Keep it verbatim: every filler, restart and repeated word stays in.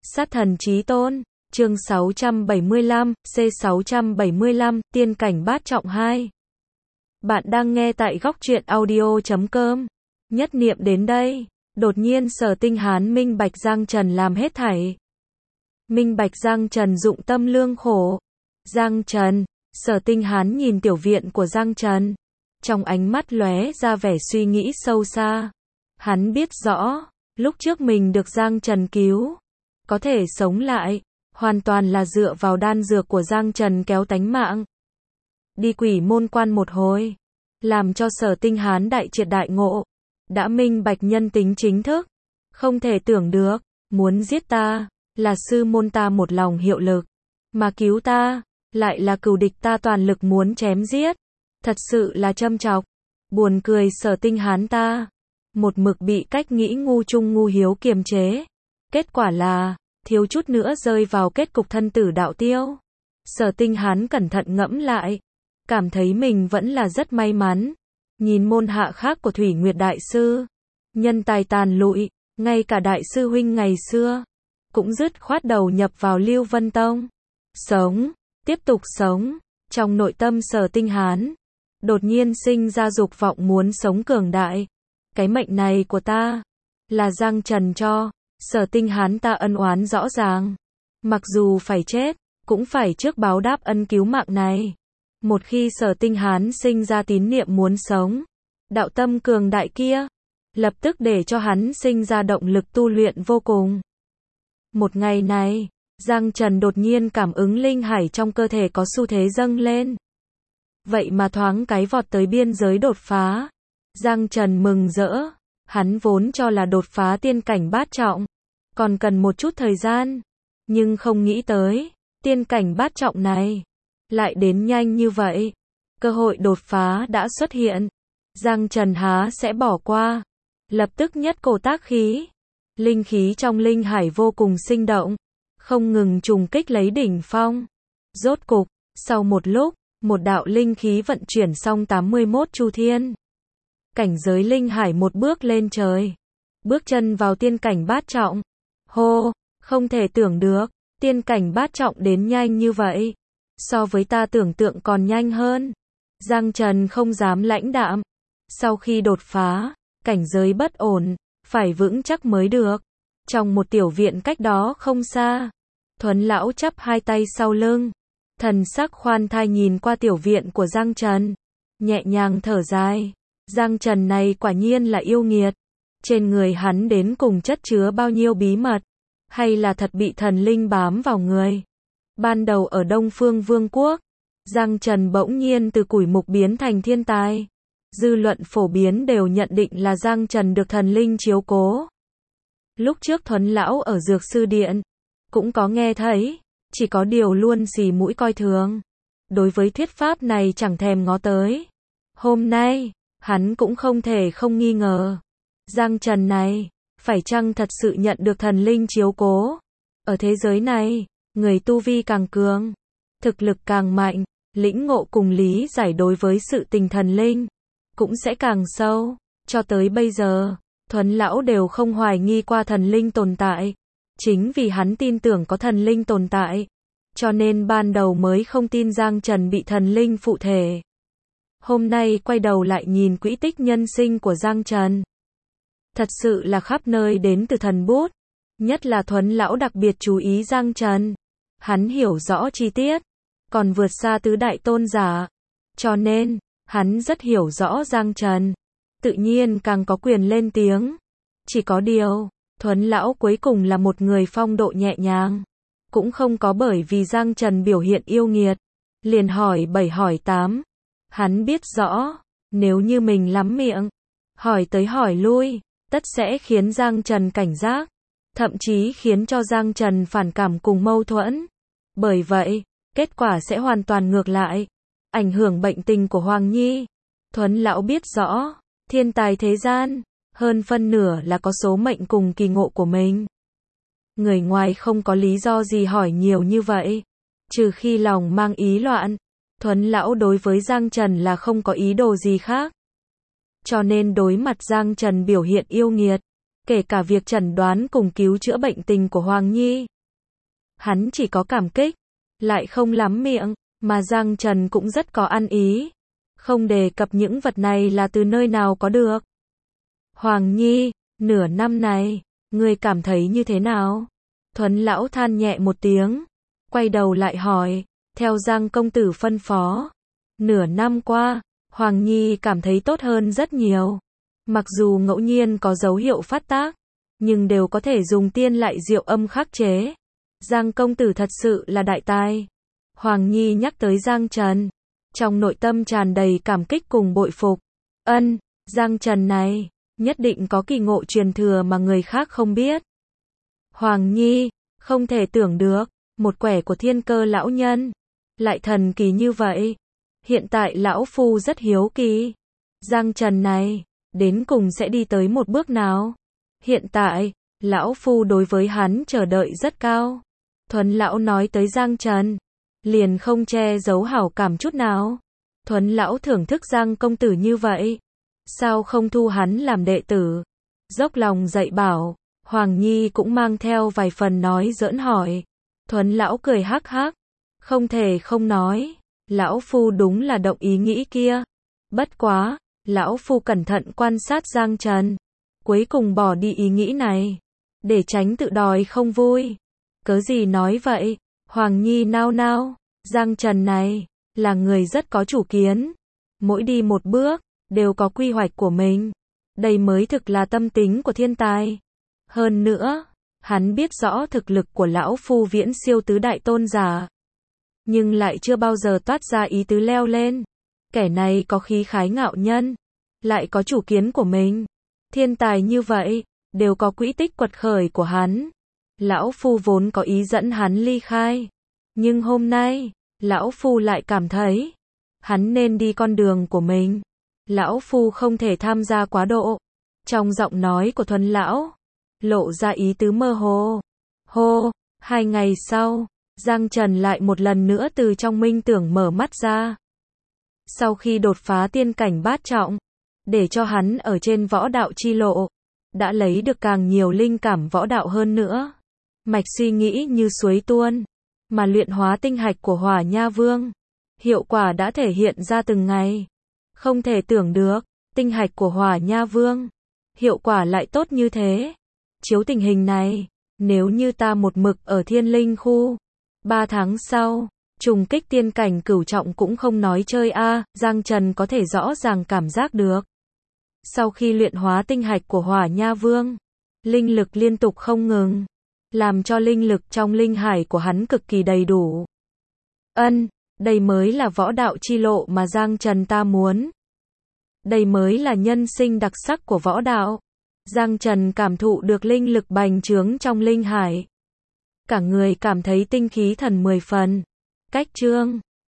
Sát thần chí tôn, chương sáu trăm bảy mươi lăm, C sáu trăm bảy mươi lăm, tiên cảnh bát trọng hai. Bạn đang nghe tại góc truyện audio chấm com. Nhất niệm đến đây, đột nhiên Sở Tinh Hán minh bạch Giang Trần làm hết thảy. Minh bạch Giang Trần dụng tâm lương khổ. Giang Trần, Sở Tinh Hán nhìn tiểu viện của Giang Trần, trong ánh mắt lóe ra vẻ suy nghĩ sâu xa. Hắn biết rõ, lúc trước mình được Giang Trần cứu, có thể sống lại, hoàn toàn là dựa vào đan dược của Giang Trần kéo tánh mạng. Đi quỷ môn quan một hồi, làm cho Sở Tinh Hán đại triệt đại ngộ, đã minh bạch nhân tính chính thức. Không thể tưởng được, muốn giết ta, là sư môn ta một lòng hiệu lực, mà cứu ta, lại là cừu địch ta toàn lực muốn chém giết. Thật sự là châm chọc, buồn cười. Sở Tinh Hán ta, một mực bị cách nghĩ ngu trung ngu hiếu kiềm chế. Kết quả là, thiếu chút nữa rơi vào kết cục thân tử đạo tiêu. Sở Tinh Hán cẩn thận ngẫm lại, cảm thấy mình vẫn là rất may mắn. Nhìn môn hạ khác của Thủy Nguyệt Đại Sư, nhân tài tàn lụi, ngay cả Đại Sư Huynh ngày xưa, cũng dứt khoát đầu nhập vào Lưu Vân Tông. Sống, tiếp tục sống. Trong nội tâm Sở Tinh Hán, đột nhiên sinh ra dục vọng muốn sống cường đại. Cái mệnh này của ta, là Giang Trần cho. Sở Tinh Hán ta ân oán rõ ràng, mặc dù phải chết, cũng phải trước báo đáp ân cứu mạng này. Một khi Sở Tinh Hán sinh ra tín niệm muốn sống, đạo tâm cường đại kia, lập tức để cho hắn sinh ra động lực tu luyện vô cùng. Một ngày này, Giang Trần đột nhiên cảm ứng linh hải trong cơ thể có xu thế dâng lên. Vậy mà thoáng cái vọt tới biên giới đột phá. Giang Trần mừng rỡ. Hắn vốn cho là đột phá tiên cảnh bát trọng, còn cần một chút thời gian, nhưng không nghĩ tới, tiên cảnh bát trọng này, lại đến nhanh như vậy. Cơ hội đột phá đã xuất hiện, Giang Trần há sẽ bỏ qua, lập tức nhất cổ tác khí. Linh khí trong linh hải vô cùng sinh động, không ngừng trùng kích lấy đỉnh phong. Rốt cục, sau một lúc, một đạo linh khí vận chuyển xong tám mươi mốt chu thiên. Cảnh giới linh hải một bước lên trời, bước chân vào tiên cảnh bát trọng. Hô, không thể tưởng được, tiên cảnh bát trọng đến nhanh như vậy, so với ta tưởng tượng còn nhanh hơn. Giang Trần không dám lãnh đạm, sau khi đột phá, cảnh giới bất ổn, phải vững chắc mới được. Trong một tiểu viện cách đó không xa, Thuấn lão chắp hai tay sau lưng, thần sắc khoan thai nhìn qua tiểu viện của Giang Trần, nhẹ nhàng thở dài. Giang Trần này quả nhiên là yêu nghiệt. Trên người hắn đến cùng chất chứa bao nhiêu bí mật, hay là thật bị thần linh bám vào người. Ban đầu ở Đông Phương Vương quốc, Giang Trần bỗng nhiên từ củi mục biến thành thiên tài. Dư luận phổ biến đều nhận định là Giang Trần được thần linh chiếu cố. Lúc trước Thuấn lão ở Dược Sư Điện, cũng có nghe thấy, chỉ có điều luôn xì mũi coi thường. Đối với thuyết pháp này chẳng thèm ngó tới. Hôm nay, hắn cũng không thể không nghi ngờ. Giang Trần này, phải chăng thật sự nhận được thần linh chiếu cố? Ở thế giới này, người tu vi càng cường, thực lực càng mạnh, lĩnh ngộ cùng lý giải đối với sự tình thần linh, cũng sẽ càng sâu. Cho tới bây giờ, Thuấn lão đều không hoài nghi qua thần linh tồn tại. Chính vì hắn tin tưởng có thần linh tồn tại, cho nên ban đầu mới không tin Giang Trần bị thần linh phụ thể. Hôm nay quay đầu lại nhìn quỹ tích nhân sinh của Giang Trần, thật sự là khắp nơi đến từ thần bút. Nhất là Thuấn lão đặc biệt chú ý Giang Trần. Hắn hiểu rõ chi tiết, còn vượt xa tứ đại tôn giả. Cho nên, hắn rất hiểu rõ Giang Trần, tự nhiên càng có quyền lên tiếng. Chỉ có điều, Thuấn lão cuối cùng là một người phong độ nhẹ nhàng, cũng không có bởi vì Giang Trần biểu hiện yêu nghiệt, liền hỏi bảy hỏi tám. Hắn biết rõ, nếu như mình lắm miệng, hỏi tới hỏi lui, tất sẽ khiến Giang Trần cảnh giác, thậm chí khiến cho Giang Trần phản cảm cùng mâu thuẫn. Bởi vậy, kết quả sẽ hoàn toàn ngược lại, ảnh hưởng bệnh tình của Hoàng Nhi. Thuấn lão biết rõ, thiên tài thế gian, hơn phân nửa là có số mệnh cùng kỳ ngộ của mình. Người ngoài không có lý do gì hỏi nhiều như vậy, trừ khi lòng mang ý loạn. Thuấn lão đối với Giang Trần là không có ý đồ gì khác. Cho nên đối mặt Giang Trần biểu hiện yêu nghiệt, kể cả việc chẩn đoán cùng cứu chữa bệnh tình của Hoàng Nhi, Hắn chỉ có cảm kích, lại không lắm miệng, mà Giang Trần cũng rất có ăn ý. Không đề cập những vật này là từ nơi nào có được. Hoàng Nhi, nửa năm này, ngươi cảm thấy như thế nào? Thuấn lão than nhẹ một tiếng, quay đầu lại hỏi, theo Giang công tử phân phó. Nửa năm qua, Hoàng Nhi cảm thấy tốt hơn rất nhiều. Mặc dù ngẫu nhiên có dấu hiệu phát tác, nhưng đều có thể dùng tiên lại diệu âm khắc chế. Giang công tử thật sự là đại tài. Hoàng Nhi nhắc tới Giang Trần, trong nội tâm tràn đầy cảm kích cùng bội phục. Ân, Giang Trần này, nhất định có kỳ ngộ truyền thừa mà người khác không biết. Hoàng Nhi, không thể tưởng được, một quẻ của thiên cơ lão nhân, lại thần kỳ như vậy. Hiện tại lão phu rất hiếu kỳ. Giang Trần này, đến cùng sẽ đi tới một bước nào? Hiện tại, lão phu đối với hắn chờ đợi rất cao. Thuấn lão nói tới Giang Trần, liền không che giấu hảo cảm chút nào. Thuấn lão thưởng thức Giang công tử như vậy, sao không thu hắn làm đệ tử? Dốc lòng dạy bảo. Hoàng Nhi cũng mang theo vài phần nói giỡn hỏi. Thuấn lão cười hắc hắc, không thể không nói, lão phu đúng là động ý nghĩ kia. Bất quá, lão phu cẩn thận quan sát Giang Trần, cuối cùng bỏ đi ý nghĩ này, để tránh tự đòi không vui. Cớ gì nói vậy? Hoàng Nhi nao nao, Giang Trần này, là người rất có chủ kiến. Mỗi đi một bước, đều có quy hoạch của mình. Đây mới thực là tâm tính của thiên tài. Hơn nữa, hắn biết rõ thực lực của lão phu viễn siêu tứ đại tôn giả. Nhưng lại chưa bao giờ toát ra ý tứ leo lên. Kẻ này có khí khái ngạo nhân, lại có chủ kiến của mình. Thiên tài như vậy, đều có quỹ tích quật khởi của hắn. Lão phu vốn có ý dẫn hắn ly khai. Nhưng hôm nay, lão phu lại cảm thấy, hắn nên đi con đường của mình. Lão phu không thể tham gia quá độ. Trong giọng nói của Thuấn lão, lộ ra ý tứ mơ hồ. Hô, hai ngày sau, Giang Trần lại một lần nữa từ trong minh tưởng mở mắt ra. Sau khi đột phá tiên cảnh bát trọng, để cho hắn ở trên võ đạo chi lộ, đã lấy được càng nhiều linh cảm võ đạo hơn nữa. Mạch suy nghĩ như suối tuôn, mà luyện hóa tinh hạch của Hỏa Nha Vương. Hiệu quả đã thể hiện ra từng ngày. Không thể tưởng được, tinh hạch của Hỏa Nha Vương, hiệu quả lại tốt như thế. Chiếu tình hình này, nếu như ta một mực ở thiên linh khu, ba tháng sau, trùng kích tiên cảnh cửu trọng cũng không nói chơi a. À, Giang Trần có thể rõ ràng cảm giác được. Sau khi luyện hóa tinh hạch của Hỏa Nha Vương, linh lực liên tục không ngừng, làm cho linh lực trong linh hải của hắn cực kỳ đầy đủ. Ân, đây mới là võ đạo chi lộ mà Giang Trần ta muốn. Đây mới là nhân sinh đặc sắc của võ đạo. Giang Trần cảm thụ được linh lực bành trướng trong linh hải. Cả người cảm thấy tinh khí thần mười phần. Cách chương